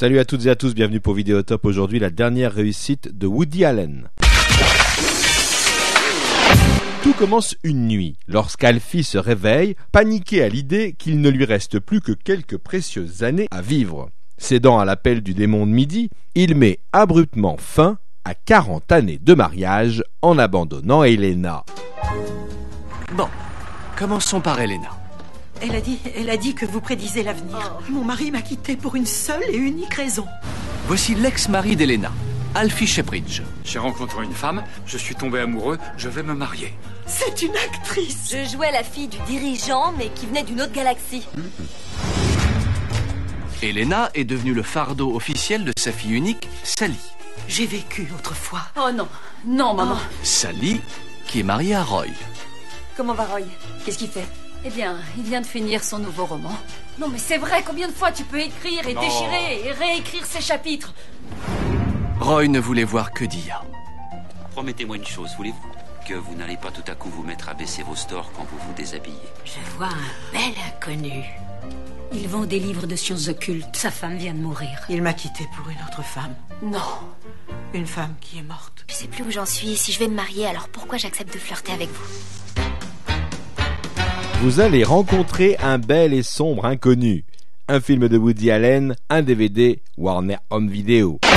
Salut à toutes et à tous, bienvenue pour Vidéotop. Aujourd'hui, la dernière réussite de Woody Allen. Tout commence une nuit, lorsqu'Alfie se réveille, paniqué à l'idée qu'il ne lui reste plus que quelques précieuses années à vivre. Cédant à l'appel du démon de midi, il met abruptement fin à 40 années de mariage en abandonnant Elena. Bon, commençons par Elena. Elle a dit que vous prédisez l'avenir. Mon mari m'a quittée pour une seule et unique raison. Voici l'ex-mari d'Elena, Alfie Shepridge. J'ai rencontré une femme, je suis tombé amoureux, je vais me marier. C'est une actrice. Je jouais la fille du dirigeant, mais qui venait d'une autre galaxie. Elena est devenue le fardeau officiel de sa fille unique, Sally. J'ai vécu autrefois. Oh non, non maman. Sally, qui est mariée à Roy. Comment va Roy? Qu'est-ce qu'il fait? Eh bien, il vient de finir son nouveau roman. Non mais c'est vrai, combien de fois tu peux écrire et déchirer et réécrire ces chapitres? Roy ne voulait voir que Dia. Promettez-moi une chose, voulez-vous que vous n'allez pas tout à coup vous mettre à baisser vos stores quand vous vous déshabillez? Je vois un bel inconnu. Il vend des livres de sciences occultes. Sa femme vient de mourir. Il m'a quittée pour une autre femme. Non. Une femme qui est morte. Je sais plus où j'en suis. Si je vais me marier, alors pourquoi j'accepte de flirter avec vous? Vous allez rencontrer un bel et sombre inconnu. Un film de Woody Allen, un DVD Warner Home Video.